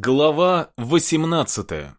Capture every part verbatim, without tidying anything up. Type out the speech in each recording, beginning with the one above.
Глава восемнадцатая.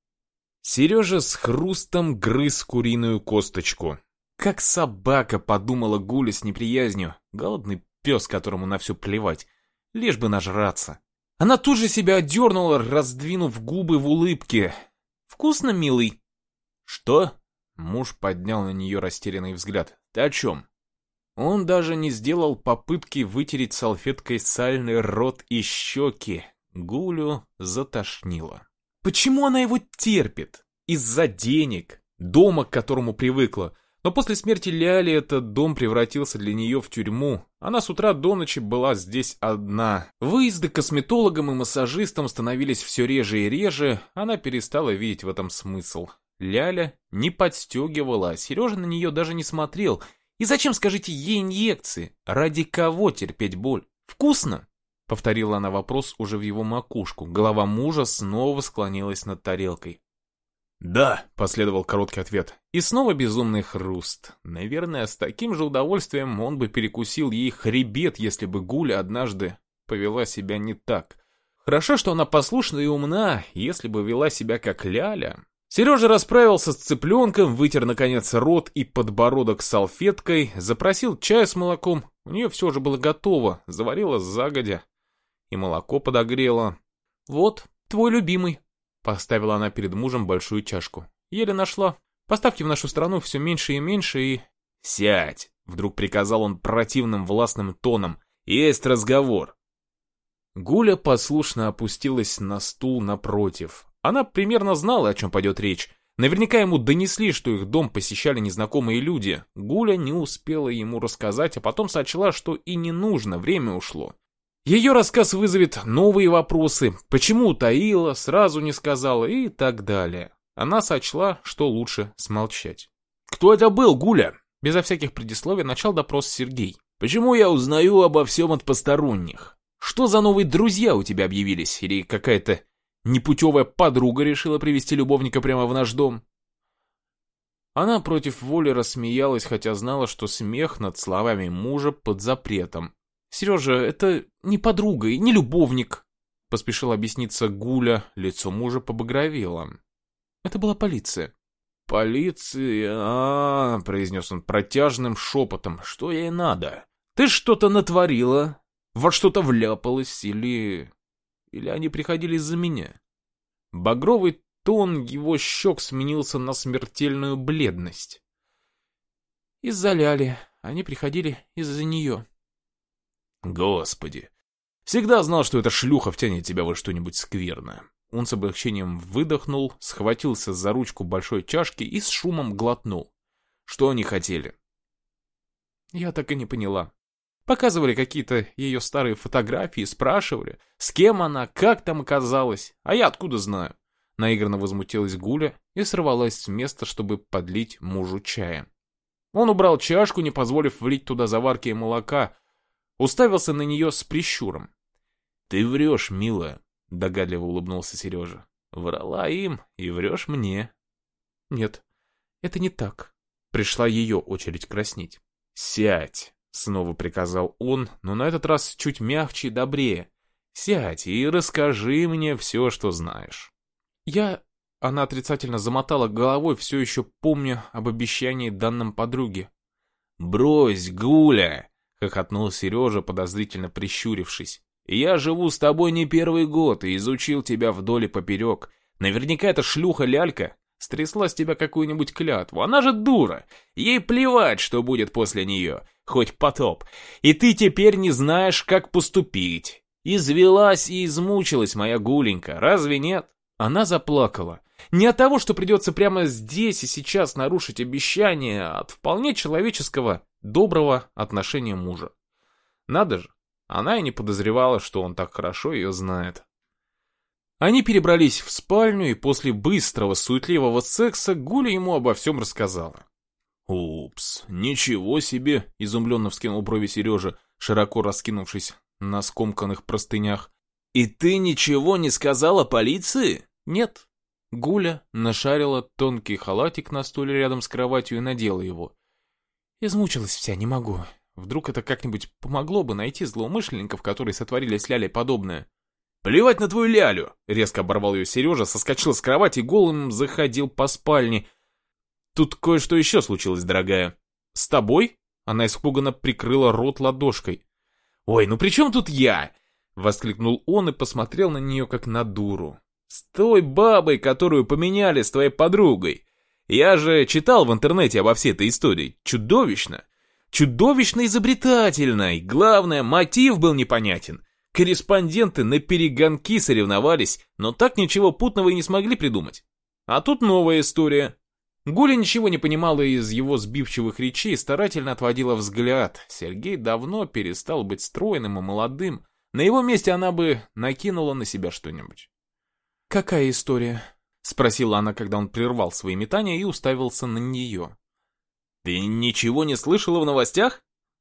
Сережа с хрустом грыз куриную косточку. Как собака, подумала Гуля с неприязнью. Голодный пес, которому на все плевать. Лишь бы нажраться. Она тут же себя отдернула, раздвинув губы в улыбке. «Вкусно, милый?» «Что?» Муж поднял на нее растерянный взгляд. «Ты о чем?» Он даже не сделал попытки вытереть салфеткой сальный рот и щеки. Гулю затошнило. Почему она его терпит? Из-за денег, дома, к которому привыкла. Но после смерти Ляли этот дом превратился для нее в тюрьму. Она с утра до ночи была здесь одна. Выезды к косметологам и массажистам становились все реже и реже. Она перестала видеть в этом смысл. Ляля не подстегивала, а Сережа на нее даже не смотрел. И зачем, скажите, ей инъекции? Ради кого терпеть боль? Вкусно? Повторила она вопрос уже в его макушку. Голова мужа снова склонилась над тарелкой. «Да», — последовал короткий ответ. И снова безумный хруст. Наверное, с таким же удовольствием он бы перекусил ей хребет, если бы Гуля однажды повела себя не так. Хорошо, что она послушна и умна, если бы вела себя как Ляля. Сережа расправился с цыпленком, вытер, наконец, рот и подбородок салфеткой, запросил чаю с молоком. У нее все же было готово, заварила загодя. И молоко подогрела. «Вот, твой любимый», — поставила она перед мужем большую чашку. «Еле нашла. Поставки в нашу страну все меньше и меньше и...» «Сядь!» — вдруг приказал он противным властным тоном. «Есть разговор». Гуля послушно опустилась на стул напротив. Она примерно знала, о чем пойдет речь. Наверняка ему донесли, что их дом посещали незнакомые люди. Гуля не успела ему рассказать, а потом сочла, что и не нужно, время ушло. Ее рассказ вызовет новые вопросы, почему утаила, сразу не сказала и так далее. Она сочла, что лучше смолчать. «Кто это был, Гуля?» Безо всяких предисловий начал допрос Сергей. «Почему я узнаю обо всем от посторонних? Что за новые друзья у тебя объявились? Или какая-то непутевая подруга решила привести любовника прямо в наш дом?» Она против воли рассмеялась, хотя знала, что смех над словами мужа под запретом. «Сережа, это не подруга и не любовник», — поспешила объясниться Гуля, лицо мужа побагровело. «Это была полиция». «Полиция, а, -а, -а произнес он протяжным шепотом. «Что ей надо? Ты что-то натворила? Во что-то вляпалась? Или... или они приходили из-за меня?» Багровый тон его щек сменился на смертельную бледность. «Из-за Ляли. Они приходили из-за нее». «Господи! Всегда знал, что эта шлюха втянет тебя во что-нибудь скверное». Он с облегчением выдохнул, схватился за ручку большой чашки и с шумом глотнул. «Что они хотели?» «Я так и не поняла. Показывали какие-то ее старые фотографии, спрашивали, с кем она, как там оказалась. А я откуда знаю?» Наигранно возмутилась Гуля и сорвалась с места, чтобы подлить мужу чая. Он убрал чашку, не позволив влить туда заварки и молока, уставился на нее с прищуром. «Ты врешь, милая», — догадливо улыбнулся Сережа. «Врала им и врешь мне». «Нет, это не так». Пришла ее очередь краснеть. «Сядь», — снова приказал он, но на этот раз чуть мягче и добрее. «Сядь и расскажи мне все, что знаешь». «Я...» — она отрицательно замотала головой, все еще помня об обещании данном подруге. «Брось, Гуля!» — хохотнул Сережа, подозрительно прищурившись. «Я живу с тобой не первый год и изучил тебя вдоль и поперек. Наверняка эта шлюха-лялька стрясла с тебя какую-нибудь клятву. Она же дура. Ей плевать, что будет после нее. Хоть потоп. И ты теперь не знаешь, как поступить. Извелась и измучилась моя Гуленька. Разве нет?» Она заплакала. Не от того, что придется прямо здесь и сейчас нарушить обещание, а от вполне человеческого, доброго отношения мужа. Надо же, она и не подозревала, что он так хорошо ее знает. Они перебрались в спальню, и после быстрого, суетливого секса Гуля ему обо всем рассказала. «Упс, ничего себе!» — изумленно вскинул брови Сережа, широко раскинувшись на скомканных простынях. «И ты ничего не сказала полиции?» «Нет». Гуля нашарила тонкий халатик на стуле рядом с кроватью и надела его. «Измучилась вся, не могу. Вдруг это как-нибудь помогло бы найти злоумышленников, которые сотворили с Лялей подобное?» «Плевать на твою лялю!» — резко оборвал ее Сережа, соскочил с кровати и голым заходил по спальне. «Тут кое-что еще случилось, дорогая». «С тобой?» — она испуганно прикрыла рот ладошкой. «Ой, ну при чем тут я?» — воскликнул он и посмотрел на нее как на дуру. «С той бабой, которую поменяли с твоей подругой. Я же читал в интернете обо всей этой истории. Чудовищно. Чудовищно изобретательно. И главное, мотив был непонятен. Корреспонденты на перегонки соревновались, но так ничего путного и не смогли придумать. А тут новая история». Гуля ничего не понимала из его сбивчивых речей и старательно отводила взгляд. Сергей давно перестал быть стройным и молодым. На его месте она бы накинула на себя что-нибудь. «Какая история?» — спросила она, когда он прервал свои метания и уставился на нее. «Ты ничего не слышала в новостях?»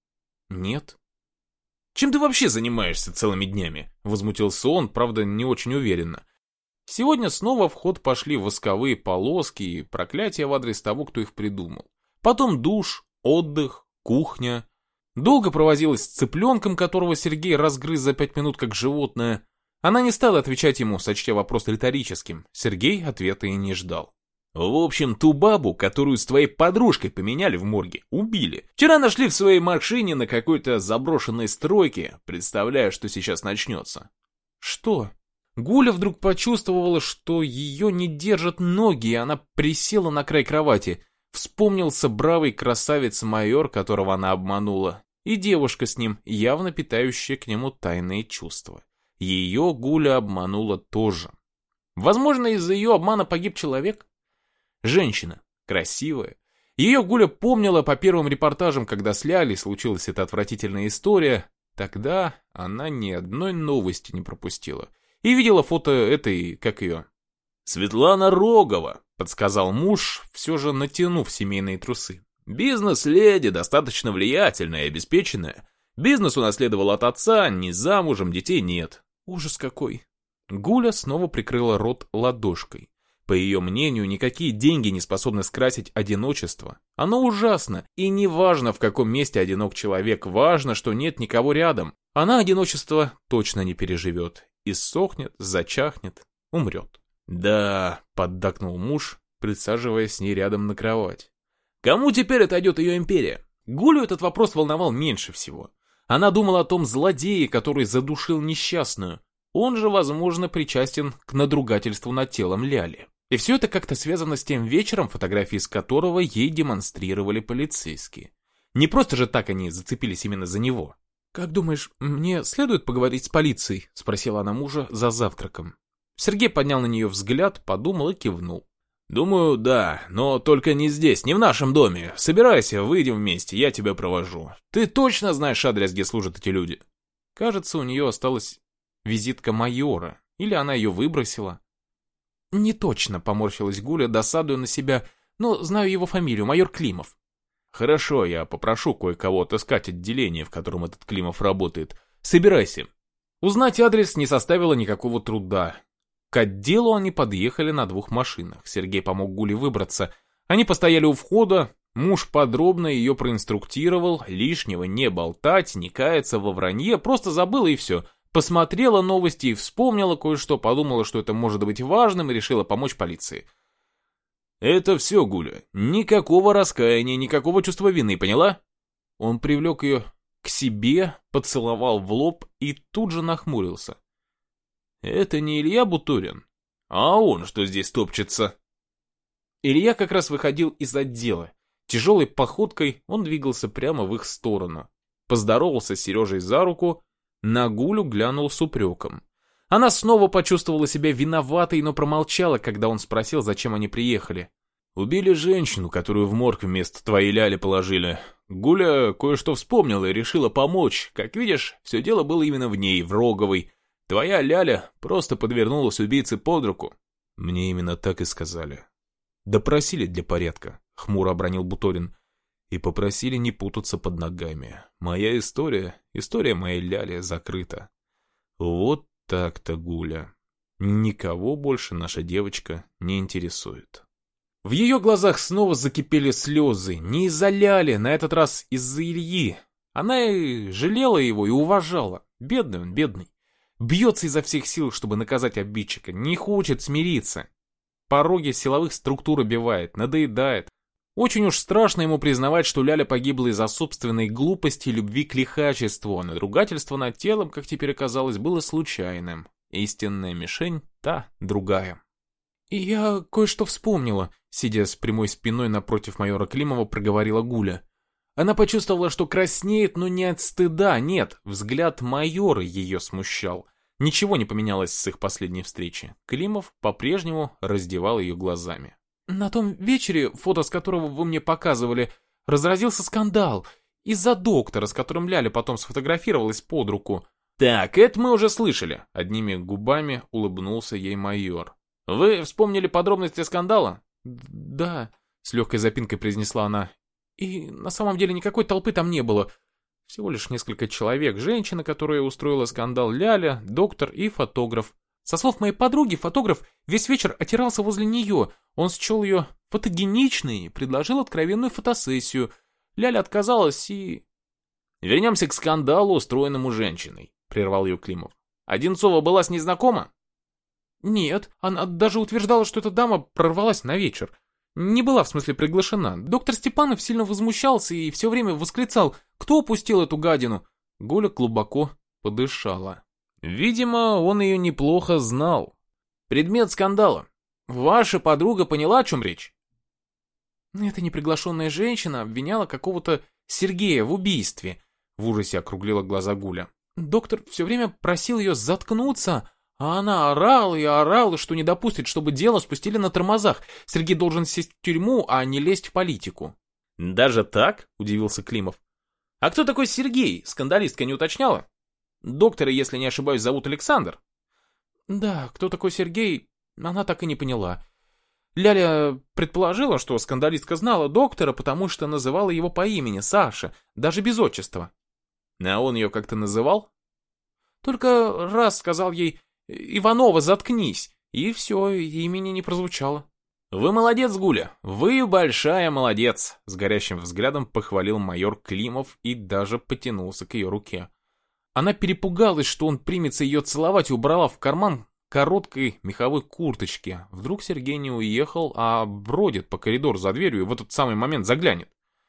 «Нет». «Чем ты вообще занимаешься целыми днями?» — возмутился он, правда, не очень уверенно. Сегодня снова в ход пошли восковые полоски и проклятия в адрес того, кто их придумал. Потом душ, отдых, кухня. Долго провозилась с цыпленком, которого Сергей разгрыз за пять минут как животное. Она не стала отвечать ему, сочтя вопрос риторическим. Сергей ответа и не ждал. «В общем, ту бабу, которую с твоей подружкой поменяли в морге, убили. Вчера нашли в своей машине на какой-то заброшенной стройке. Представляю, что сейчас начнется». «Что?» Гуля вдруг почувствовала, что ее не держат ноги, и она присела на край кровати. Вспомнился бравый красавец-майор, которого она обманула, и девушка с ним, явно питающая к нему тайные чувства. Ее Гуля обманула тоже. Возможно, из-за ее обмана погиб человек? Женщина, красивая. Ее Гуля помнила по первым репортажам, когда с Лялей случилась эта отвратительная история. Тогда она ни одной новости не пропустила. И видела фото этой, как ее? «Светлана Рогова», — подсказал муж, все же натянув семейные трусы. «Бизнес-леди, достаточно влиятельная и обеспеченная. Бизнес унаследовал от отца, не замужем, детей нет». «Ужас какой!» Гуля снова прикрыла рот ладошкой. По ее мнению, никакие деньги не способны скрасить одиночество. Оно ужасно, и не важно, в каком месте одинок человек, важно, что нет никого рядом. Она одиночество точно не переживет. Иссохнет, зачахнет, умрет. «Да», — поддакнул муж, присаживаясь с ней рядом на кровать. «Кому теперь отойдет ее империя?» Гулю этот вопрос волновал меньше всего. Она думала о том злодее, который задушил несчастную. Он же, возможно, причастен к надругательству над телом Ляли. И все это как-то связано с тем вечером, фотографии из которого ей демонстрировали полицейские. Не просто же так они зацепились именно за него. «Как думаешь, мне следует поговорить с полицией?» — спросила она мужа за завтраком. Сергей поднял на нее взгляд, подумал и кивнул. «Думаю, да, но только не здесь, не в нашем доме. Собирайся, выйдем вместе, я тебя провожу. Ты точно знаешь адрес, где служат эти люди?» Кажется, у нее осталась визитка майора, или она ее выбросила. «Не точно», — поморщилась Гуля, досадуя на себя, «но знаю его фамилию, майор Климов». «Хорошо, я попрошу кое-кого отыскать отделение, в котором этот Климов работает. Собирайся». Узнать адрес не составило никакого труда. К отделу они подъехали на двух машинах. Сергей помог Гуле выбраться. Они постояли у входа. Муж подробно ее проинструктировал. Лишнего не болтать, не каяться во вранье. Просто забыла и все. Посмотрела новости и вспомнила кое-что. Подумала, что это может быть важным и решила помочь полиции. «Это все, Гуля. Никакого раскаяния, никакого чувства вины, поняла?» Он привлек ее к себе, поцеловал в лоб и тут же нахмурился. «Это не Илья Бутурин? А он что здесь топчется?» Илья как раз выходил из отдела. Тяжелой походкой он двигался прямо в их сторону. Поздоровался с Сережей за руку, на Гулю глянул с упреком. Она снова почувствовала себя виноватой, но промолчала, когда он спросил, зачем они приехали. «Убили женщину, которую в морг вместо твоей Ляли положили. Гуля кое-что вспомнила и решила помочь. Как видишь, все дело было именно в ней, в Роговой. Твоя Ляля просто подвернулась убийце под руку». «Мне именно так и сказали». «Допросили для порядка», — хмуро обронил Буторин. «И попросили не путаться под ногами. Моя история, история моей Ляли закрыта». «Вот так-то, Гуля. Никого больше наша девочка не интересует». В ее глазах снова закипели слезы. Не из-за Ляли, на этот раз из-за Ильи. Она и жалела его, и уважала. Бедный он, бедный. Бьется изо всех сил, чтобы наказать обидчика, не хочет смириться. Пороги силовых структур обивает, надоедает. Очень уж страшно ему признавать, что Ляля погибла из-за собственной глупости и любви к лихачеству, а надругательство над телом, как теперь оказалось, было случайным. Истинная мишень — та, другая. «И я кое-что вспомнила», — сидя с прямой спиной напротив майора Климова, проговорила Гуля. Она почувствовала, что краснеет, но не от стыда, нет, взгляд майора ее смущал. Ничего не поменялось с их последней встречи. Климов по-прежнему раздевал ее глазами. «На том вечере, фото с которого вы мне показывали, разразился скандал. Из-за доктора, с которым Ляля потом сфотографировалась под руку». «Так, это мы уже слышали», — одними губами улыбнулся ей майор. «Вы вспомнили подробности скандала?» «Да», — с легкой запинкой произнесла она. «И на самом деле никакой толпы там не было. Всего лишь несколько человек. Женщина, которая устроила скандал, Ляля, доктор и фотограф. Со слов моей подруги, фотограф весь вечер отирался возле нее. Он счел ее фотогеничной и предложил откровенную фотосессию. Ляля отказалась и...» «Вернемся к скандалу, устроенному женщиной», — прервал ее Климов. «Одинцова была с ней знакома?» «Нет, она даже утверждала, что эта дама прорвалась на вечер. Не была, в смысле, приглашена. Доктор Степанов сильно возмущался и все время восклицал: кто упустил эту гадину?» Гуля глубоко подышала. Видимо, он ее неплохо знал. «Предмет скандала. Ваша подруга поняла, о чем речь?» «Эта неприглашенная женщина обвиняла какого-то Сергея в убийстве», — в ужасе округлила глаза Гуля. «Доктор все время просил ее заткнуться, а она орала и орала, что не допустит, чтобы дело спустили на тормозах. Сергей должен сесть в тюрьму, а не лезть в политику». «Даже так?» — удивился Климов. «А кто такой Сергей? Скандалистка не уточняла? Доктора, если не ошибаюсь, зовут Александр». «Да, кто такой Сергей, она так и не поняла. Ляля предположила, что скандалистка знала доктора, потому что называла его по имени Саша, даже без отчества». «А он ее как-то называл?» «Только раз сказал ей: Иванова, заткнись», и все, имени не прозвучало. «Вы молодец, Гуля, вы большая молодец», — с горящим взглядом похвалил майор Климов и даже потянулся к ее руке. Она перепугалась, что он примется ее целовать, и убрала в карман короткой меховой курточки. Вдруг Сергей не уехал, а бродит по коридору за дверью и в этот самый момент заглянет.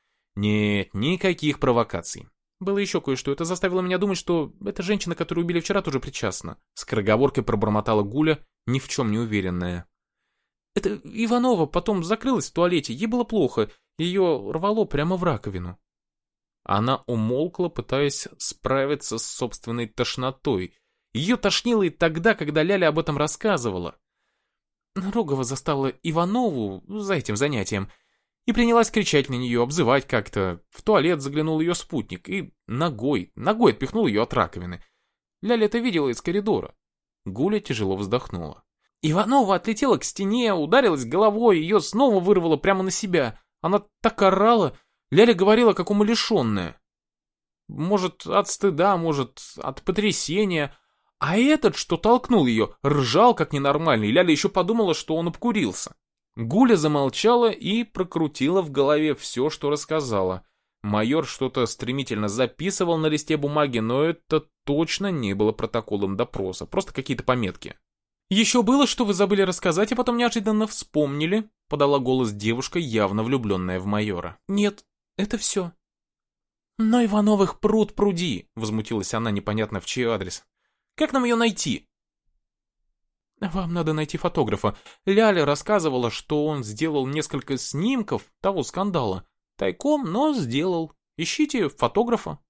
Нет, никаких провокаций. Было еще кое-что, это заставило меня думать, что эта женщина, которую убили вчера, тоже причастна. Скороговоркой пробормотала Гуля, ни в чем не уверенная. Это Иванова потом закрылась в туалете, ей было плохо, ее рвало прямо в раковину. Она умолкла, пытаясь справиться с собственной тошнотой. Ее тошнило и тогда, когда Ляля об этом рассказывала. Рогова застала Иванову за этим занятием и принялась кричать на нее, обзывать как-то. В туалет заглянул ее спутник и ногой, ногой отпихнул ее от раковины. Ляля это видела из коридора. Гуля тяжело вздохнула. Иванова отлетела к стене, ударилась головой, ее снова вырвало прямо на себя. Она так орала, Ляля говорила, как умалишенная. Может, от стыда, может, от потрясения. А этот, что толкнул ее, ржал как ненормальный. Ляля еще подумала, что он обкурился. Гуля замолчала и прокрутила в голове все, что рассказала. Майор что-то стремительно записывал на листе бумаги, но это точно не было протоколом допроса, просто какие-то пометки. «Еще было, что вы забыли рассказать, а потом неожиданно вспомнили», — подала голос девушка, явно влюбленная в майора. «Нет, это все». «Но Ивановых пруд пруди», — возмутилась она непонятно в чей адрес. «Как нам ее найти?» «Вам надо найти фотографа. Ляля рассказывала, что он сделал несколько снимков того скандала. Тайком, но сделал. Ищите фотографа».